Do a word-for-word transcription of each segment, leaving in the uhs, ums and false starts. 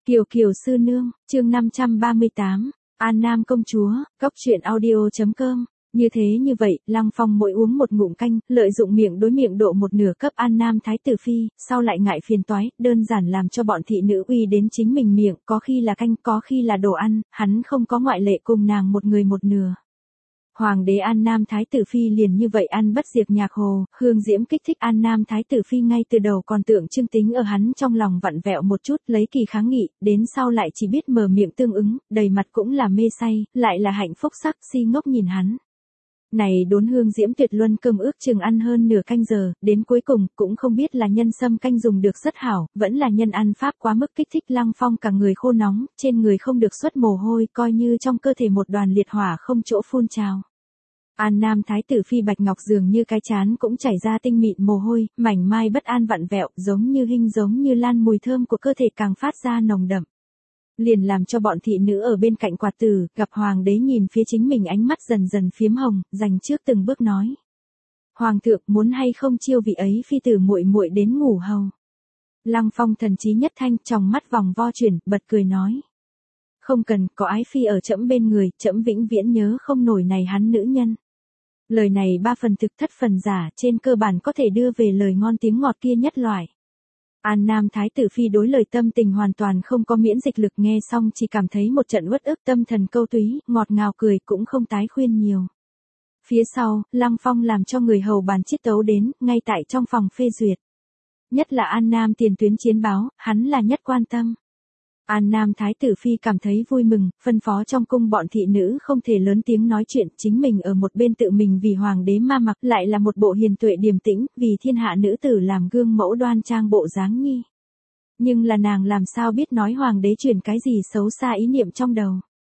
Kiều Kiều sư nương, chương năm trăm ba mươi tám, An Nam công chúa, góc truyện audio.com. Như thế như vậy, Lăng Phong mỗi uống một ngụm canh, lợi dụng miệng đối miệng độ một nửa cấp An Nam thái tử phi, sau lại ngại phiền toái, đơn giản làm cho bọn thị nữ uy đến chính mình miệng, có khi là canh, có khi là đồ ăn, hắn không có ngoại lệ cùng nàng một người một nửa. Hoàng đế An Nam thái tử phi liền như vậy ăn bất diệt nhạc hồ, hương diễm kích thích An Nam thái tử phi ngay từ đầu còn tượng trưng tính ở hắn trong lòng vặn vẹo một chút, lấy kỳ kháng nghị, đến sau lại chỉ biết mở miệng tương ứng, đầy mặt cũng là mê say, lại là hạnh phúc sắc si ngốc nhìn hắn. Này đốn hương diễm tuyệt luân cơm ước chừng ăn hơn nửa canh giờ, đến cuối cùng cũng không biết là nhân sâm canh dùng được rất hảo, vẫn là nhân ăn pháp quá mức kích thích Lăng Phong cả người khô nóng, trên người không được xuất mồ hôi, coi như trong cơ thể một đoàn liệt hỏa không chỗ phun trào. An Nam thái tử phi bạch ngọc dường như cái chán cũng chảy ra tinh mịn mồ hôi, mảnh mai bất an vặn vẹo, giống như hinh giống như lan, mùi thơm của cơ thể càng phát ra nồng đậm. Liền làm cho bọn thị nữ ở bên cạnh quạt tử, gặp hoàng đế nhìn phía chính mình ánh mắt dần dần phiếm hồng, dành trước từng bước nói: "Hoàng thượng muốn hay không chiêu vị ấy phi tử muội muội đến ngủ hầu?" Lăng Phong thần trí nhất thanh, trong mắt vòng vo chuyển, bật cười nói: "Không cần, có ái phi ở trẫm bên người, trẫm vĩnh viễn nhớ không nổi này hắn nữ nhân." Lời này ba phần thực thất phần giả, trên cơ bản có thể đưa về lời ngon tiếng ngọt kia nhất loại. An Nam thái tử phi đối lời tâm tình hoàn toàn không có miễn dịch lực, nghe xong chỉ cảm thấy một trận uất ức, tâm thần câu túy, ngọt ngào cười cũng không tái khuyên nhiều. Phía sau, Lăng Phong làm cho người hầu bàn chiết tấu đến, ngay tại trong phòng phê duyệt. Nhất là An Nam tiền tuyến chiến báo, hắn là nhất quan tâm. An Nam thái tử phi cảm thấy vui mừng, phân phó trong cung bọn thị nữ không thể lớn tiếng nói chuyện, chính mình ở một bên tự mình vì hoàng đế ma mặc, lại là một bộ hiền tuệ điềm tĩnh, vì thiên hạ nữ tử làm gương mẫu đoan trang bộ dáng nhi. Nhưng là nàng làm sao biết nói hoàng đế truyền cái gì xấu xa ý niệm trong đầu.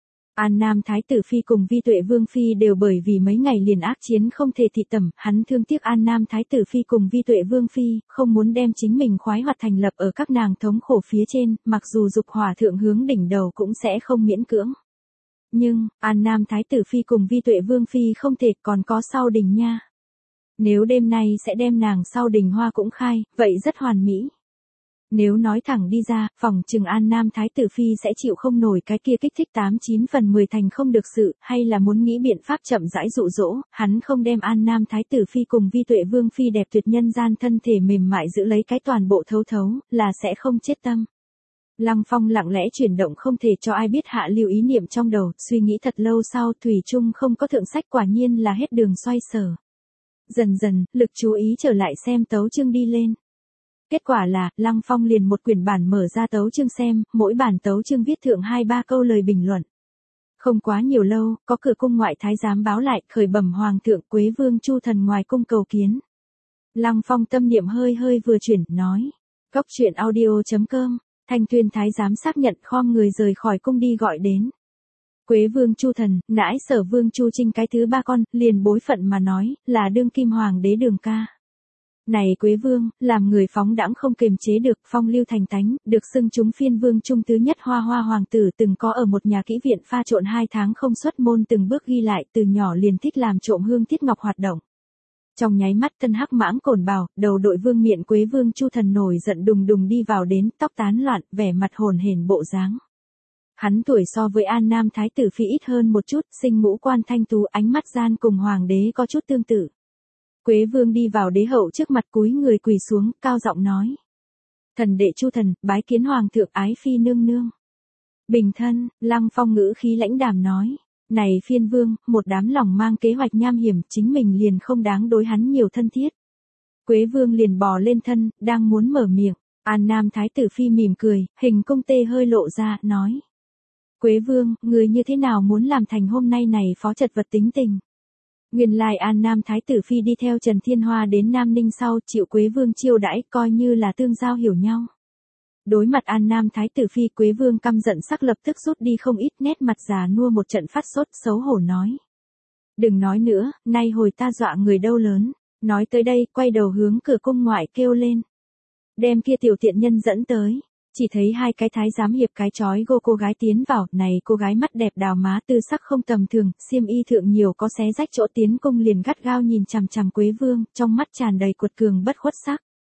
An Nam thái tử phi cùng Vi Tuệ vương phi đều bởi vì mấy ngày liền ác chiến không thể thị tẩm, hắn thương tiếc An Nam thái tử phi cùng Vi Tuệ vương phi, không muốn đem chính mình khoái hoạt thành lập ở các nàng thống khổ phía trên, mặc dù dục hỏa thượng hướng đỉnh đầu cũng sẽ không miễn cưỡng. Nhưng, An Nam thái tử phi cùng Vi Tuệ vương phi không thể, còn có sau đình nha. Nếu đêm nay sẽ đem nàng sau đình hoa cũng khai, vậy rất hoàn mỹ. Nếu nói thẳng đi ra, phòng trừng An Nam thái tử phi sẽ chịu không nổi cái kia kích thích tám chín phần mười thành không được sự, hay là muốn nghĩ biện pháp chậm rãi dụ dỗ, hắn không đem An Nam thái tử phi cùng Vi Tuệ vương phi đẹp tuyệt nhân gian thân thể mềm mại giữ lấy cái toàn bộ thấu thấu, là sẽ không chết tâm. Lăng Phong lặng lẽ chuyển động không thể cho ai biết hạ lưu ý niệm trong đầu, suy nghĩ thật lâu sau, thủy chung không có thượng sách, quả nhiên là hết đường xoay sở. Dần dần, lực chú ý trở lại xem tấu chương đi lên. Kết quả là, Lăng Phong liền một quyển bản mở ra tấu chương xem, mỗi bản tấu chương viết thượng hai ba câu lời bình luận. Không quá nhiều lâu, có cửa cung ngoại thái giám báo lại, khởi bẩm hoàng thượng, Quế vương Chu thần ngoài cung cầu kiến. Lăng Phong tâm niệm hơi hơi vừa chuyển, nói: "Góc truyện audio.com", Thanh Tuyên thái giám xác nhận, khom người rời khỏi cung đi gọi đến. Quế vương Chu thần, nãi Sở vương Chu Trinh cái thứ ba con, liền bối phận mà nói, là đương kim hoàng đế Đường ca. Này Quế vương, làm người phóng đãng không kiềm chế được, phong lưu thành tánh, được xưng chúng phiên vương trung thứ nhất hoa hoa hoàng tử, từng có ở một nhà kỹ viện pha trộn hai tháng không xuất môn, từng bước ghi lại, từ nhỏ liền thích làm trộm hương thiết ngọc hoạt động. Trong nháy mắt thân hắc mãng cổn bào, đầu đội vương miện Quế vương Chu thần nổi giận đùng đùng đi vào đến, tóc tán loạn, vẻ mặt hồn hển bộ dáng. Hắn tuổi so với An Nam thái tử phi ít hơn một chút, sinh ngũ quan thanh tú, ánh mắt gian cùng hoàng đế có chút tương tự. Quế vương đi vào đế hậu trước mặt, cúi người quỳ xuống, cao giọng nói: "Thần đệ Chu thần, bái kiến hoàng thượng, ái phi nương nương." Bình thân, Lăng Phong ngữ khí lãnh đạm nói: "Này phiên vương, một đám lòng mang kế hoạch nham hiểm, chính mình liền không đáng đối hắn nhiều thân thiết." Quế vương liền bò lên thân, đang muốn mở miệng, An Nam thái tử phi mỉm cười, hình cung tê hơi lộ ra, nói: "Quế vương, người như thế nào muốn làm thành hôm nay này phó chật vật tính tình?" Nguyên lai An Nam thái tử phi đi theo Trần Thiên Hoa đến Nam Ninh sau, chịu Quế vương chiêu đãi, coi như là tương giao hiểu nhau. Đối mặt An Nam thái tử phi, Quế vương căm giận sắc lập tức rút đi không ít, nét mặt già nua một trận phát sốt, xấu hổ nói: "Đừng nói nữa, nay hồi ta dọa người đâu lớn." Nói tới đây, quay đầu hướng cửa cung ngoại kêu lên: "Đem kia tiểu tiện nhân dẫn tới." Chỉ thấy hai cái thái giám hiệp cái chói gô cô gái tiến vào, này cô gái mắt đẹp đào má, tư sắc không tầm thường, xiêm y thượng nhiều có xé rách chỗ, tiến cung liền gắt gao nhìn chằm chằm Quế vương, trong mắt tràn đầy cuột cường bất khuất sắc.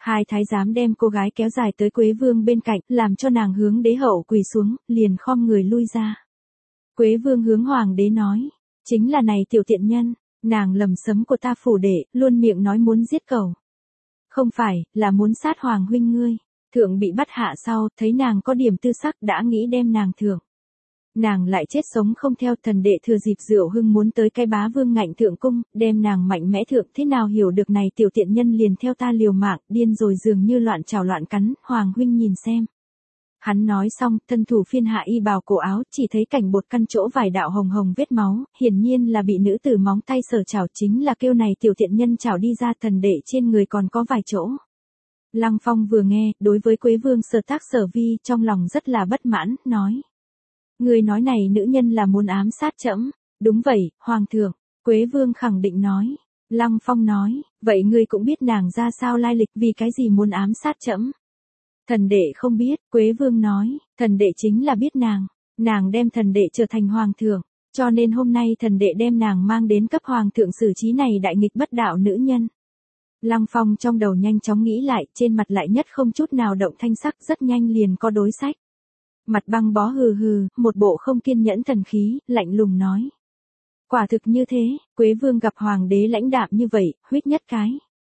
Hai thái giám đem cô gái kéo dài tới Quế Vương bên cạnh, làm cho nàng hướng đế hậu quỳ xuống, liền khom người lui ra. Quế Vương hướng hoàng đế nói, chính là này tiểu tiện nhân, nàng lầm sấm của ta phủ đệ, luôn miệng nói muốn giết cẩu. Không phải, là muốn sát hoàng huynh ngươi. Thượng bị bắt hạ sau, thấy nàng có điểm tư sắc đã nghĩ đem nàng thưởng. Nàng lại chết sống không theo, thần đệ thừa dịp Diệu Hưng muốn tới cái bá vương ngạnh thượng cung, đem nàng mạnh mẽ thượng, thế nào hiểu được này tiểu tiện nhân liền theo ta liều mạng, điên rồi dường như loạn trào loạn cắn, hoàng huynh nhìn xem. Hắn nói xong, thân thủ phiên hạ y bào cổ áo, chỉ thấy cảnh bột căn chỗ vài đạo hồng hồng vết máu, hiển nhiên là bị nữ tử móng tay sở chảo, chính là kêu này tiểu tiện nhân chảo đi ra, thần đệ trên người còn có vài chỗ. Lăng Phong vừa nghe, đối với Quế Vương sở tác sở vi, trong lòng rất là bất mãn, nói. Người nói này nữ nhân là muốn ám sát trẫm. Đúng vậy, hoàng thượng. Quế Vương khẳng định nói. Lăng Phong nói, vậy ngươi cũng biết nàng ra sao lai lịch, vì cái gì muốn ám sát trẫm? Thần đệ không biết, Quế Vương nói, thần đệ chính là biết nàng. Nàng đem thần đệ trở thành hoàng thượng, cho nên hôm nay thần đệ đem nàng mang đến cấp hoàng thượng xử trí này đại nghịch bất đạo nữ nhân. Lăng Phong trong đầu nhanh chóng nghĩ lại, trên mặt lại nhất không chút nào động thanh sắc, rất nhanh liền có đối sách. Mặt băng bó hừ hừ, một bộ không kiên nhẫn thần khí, lạnh lùng nói. Quả thực như thế, Quế Vương gặp hoàng đế lãnh đạm như vậy, huýt nhất cái.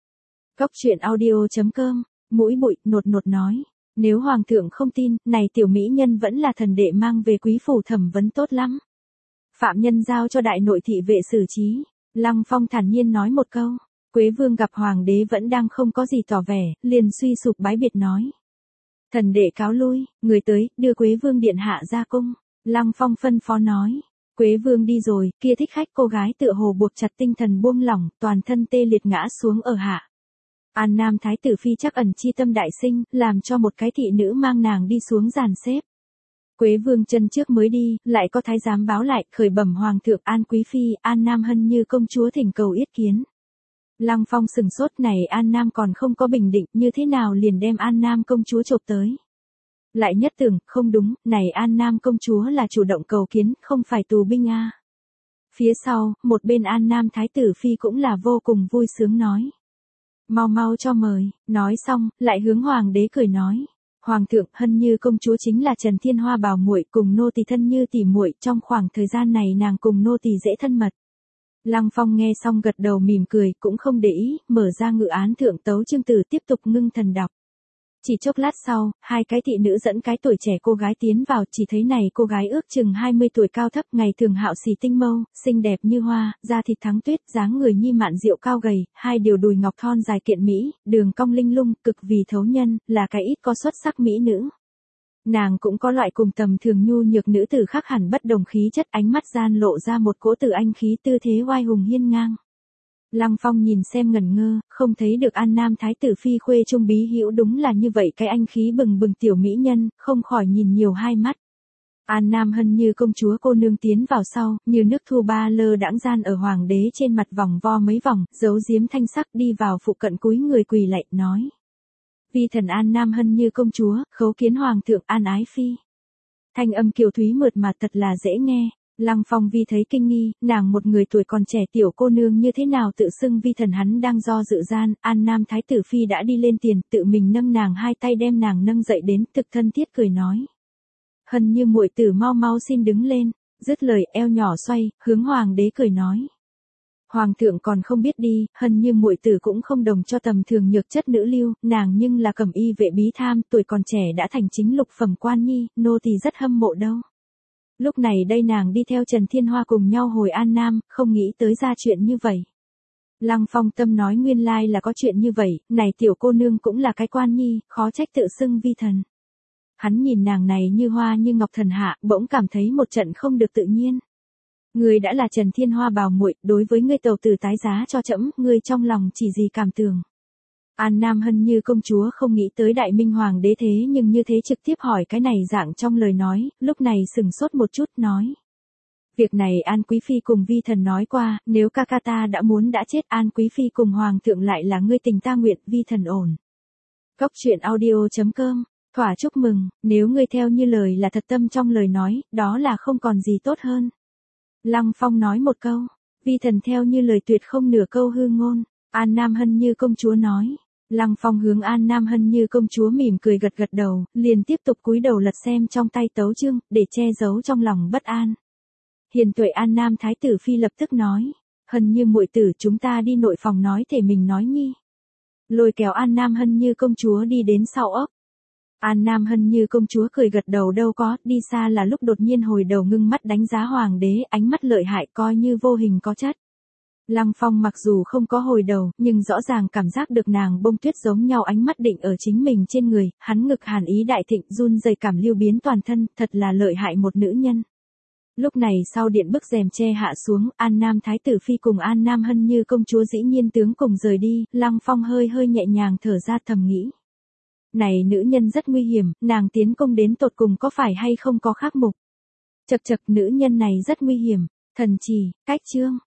Cốc truyện audio chấm com, mũi bụi, nột nột nói. Nếu hoàng thượng không tin, này tiểu mỹ nhân vẫn là thần đệ mang về quý phủ thẩm vấn tốt lắm. Phạm nhân giao cho đại nội thị vệ xử trí. Lăng Phong thản nhiên nói một câu. Quế Vương gặp hoàng đế vẫn đang không có gì tỏ vẻ, liền suy sụp bái biệt nói. Thần đệ cáo lui, người tới, đưa Quế Vương điện hạ ra cung. Lăng Phong phân phó nói. Quế Vương đi rồi, kia thích khách cô gái tựa hồ buộc chặt tinh thần buông lỏng, toàn thân tê liệt ngã xuống ở hạ. An Nam Thái tử phi chắc ẩn chi tâm đại sinh, làm cho một cái thị nữ mang nàng đi xuống giàn xếp. Quế Vương chân trước mới đi, lại có thái giám báo lại, khởi bẩm hoàng thượng An Quý Phi, An Nam Hân Như công chúa thỉnh cầu yết kiến. Lăng Phong sừng sốt, này An Nam còn không có bình định, như thế nào liền đem An Nam công chúa chộp tới. Lại nhất tưởng, không đúng, này An Nam công chúa là chủ động cầu kiến, không phải tù binh a. Phía sau, một bên An Nam Thái tử phi cũng là vô cùng vui sướng nói. Mau mau cho mời, nói xong, lại hướng hoàng đế cười nói. Hoàng thượng, Hân Như công chúa chính là Trần Thiên Hoa bảo muội, cùng nô tỳ thân như tỉ muội, trong khoảng thời gian này nàng cùng nô tỳ dễ thân mật. Lăng Phong nghe xong gật đầu mỉm cười, cũng không để ý, mở ra ngự án thượng tấu chương tử tiếp tục ngưng thần đọc. Chỉ chốc lát sau, hai cái thị nữ dẫn cái tuổi trẻ cô gái tiến vào, chỉ thấy này cô gái ước chừng hai mươi tuổi cao thấp, ngày thường hạo xì tinh mâu, xinh đẹp như hoa, da thịt thắng tuyết, dáng người nhi mạn diệu cao gầy, hai điều đùi ngọc thon dài kiện mỹ, đường cong linh lung, cực vì thấu nhân, là cái ít có xuất sắc mỹ nữ. Nàng cũng có loại cùng tầm thường nhu nhược nữ tử khác hẳn bất đồng khí chất, ánh mắt gian lộ ra một cỗ tử anh khí, tư thế oai hùng hiên ngang. Lăng Phong nhìn xem ngẩn ngơ, không thấy được An Nam Thái tử phi khuê trung bí hữu đúng là như vậy cái anh khí bừng bừng tiểu mỹ nhân, không khỏi nhìn nhiều hai mắt. An Nam Hân Như công chúa cô nương tiến vào sau, như nước thu ba lơ đãng gian ở hoàng đế trên mặt vòng vo mấy vòng, giấu giếm thanh sắc đi vào phụ cận cúi người quỳ lạy nói. Vi thần An Nam Hân Như công chúa, khấu kiến hoàng thượng An Ái Phi. Thanh âm kiều thúy mượt mà thật là dễ nghe. Lăng Phong vi thấy kinh nghi, nàng một người tuổi còn trẻ tiểu cô nương như thế nào tự xưng vi thần, hắn đang do dự gian, An Nam Thái tử phi đã đi lên tiền, tự mình nâng nàng hai tay đem nàng nâng dậy đến, thực thân thiết cười nói. Hân Như muội tử mau mau xin đứng lên, dứt lời eo nhỏ xoay, hướng hoàng đế cười nói. Hoàng thượng còn không biết đi, Hân Như muội tử cũng không đồng cho tầm thường nhược chất nữ lưu, nàng nhưng là cẩm y vệ bí tham, tuổi còn trẻ đã thành chính lục phẩm quan nhi, nô tỳ rất hâm mộ đâu. Lúc này đây nàng đi theo Trần Thiên Hoa cùng nhau hồi An Nam, không nghĩ tới ra chuyện như vậy. Lăng Phong tâm nói nguyên lai là có chuyện như vậy, này tiểu cô nương cũng là cái quan nhi, khó trách tự xưng vi thần. Hắn nhìn nàng này như hoa như ngọc thần hạ, bỗng cảm thấy một trận không được tự nhiên. Ngươi đã là Trần Thiên Hoa bảo muội, đối với ngươi tàu tử tái giá cho trẫm, ngươi trong lòng chỉ gì cảm tưởng. An Nam Hân Như công chúa không nghĩ tới đại minh hoàng đế thế nhưng như thế trực tiếp hỏi cái này dạng trong lời nói, lúc này sừng sốt một chút nói. Việc này An Quý Phi cùng vi thần nói qua, nếu ca ca ta đã muốn đã chết, An Quý Phi cùng hoàng thượng lại là ngươi tình ta nguyện, vi thần ổn. Cốc truyện audio chấm com, thỏa chúc mừng, nếu ngươi theo như lời là thật tâm trong lời nói, đó là không còn gì tốt hơn. Lăng Phong nói một câu, vi thần theo như lời tuyệt không nửa câu hư ngôn. An Nam Hân Như công chúa nói. Lăng Phong hướng An Nam Hân Như công chúa mỉm cười gật gật đầu, liền tiếp tục cúi đầu lật xem trong tay tấu chương, để che giấu trong lòng bất an. Hiền tuệ An Nam Thái tử Phi lập tức nói, Hân Như muội tử chúng ta đi nội phòng nói thể mình nói nhi. Lôi kéo An Nam Hân Như công chúa đi đến sau ốc. An Nam Hân Như công chúa cười gật đầu đâu có, đi xa là lúc đột nhiên hồi đầu ngưng mắt đánh giá hoàng đế, ánh mắt lợi hại coi như vô hình có chất. Lăng Phong mặc dù không có hồi đầu, nhưng rõ ràng cảm giác được nàng bông tuyết giống nhau ánh mắt định ở chính mình trên người, hắn ngực hàn ý đại thịnh run rẩy cảm lưu biến toàn thân, thật là lợi hại một nữ nhân. Lúc này sau điện bức rèm che hạ xuống, An Nam Thái tử Phi cùng An Nam Hân Như công chúa dĩ nhiên tướng cùng rời đi, Lăng Phong hơi hơi nhẹ nhàng thở ra thầm nghĩ. Này nữ nhân rất nguy hiểm, nàng tiến công đến tột cùng có phải hay không có khác mục. Chật chật nữ nhân này rất nguy hiểm, thần trì, cách chương.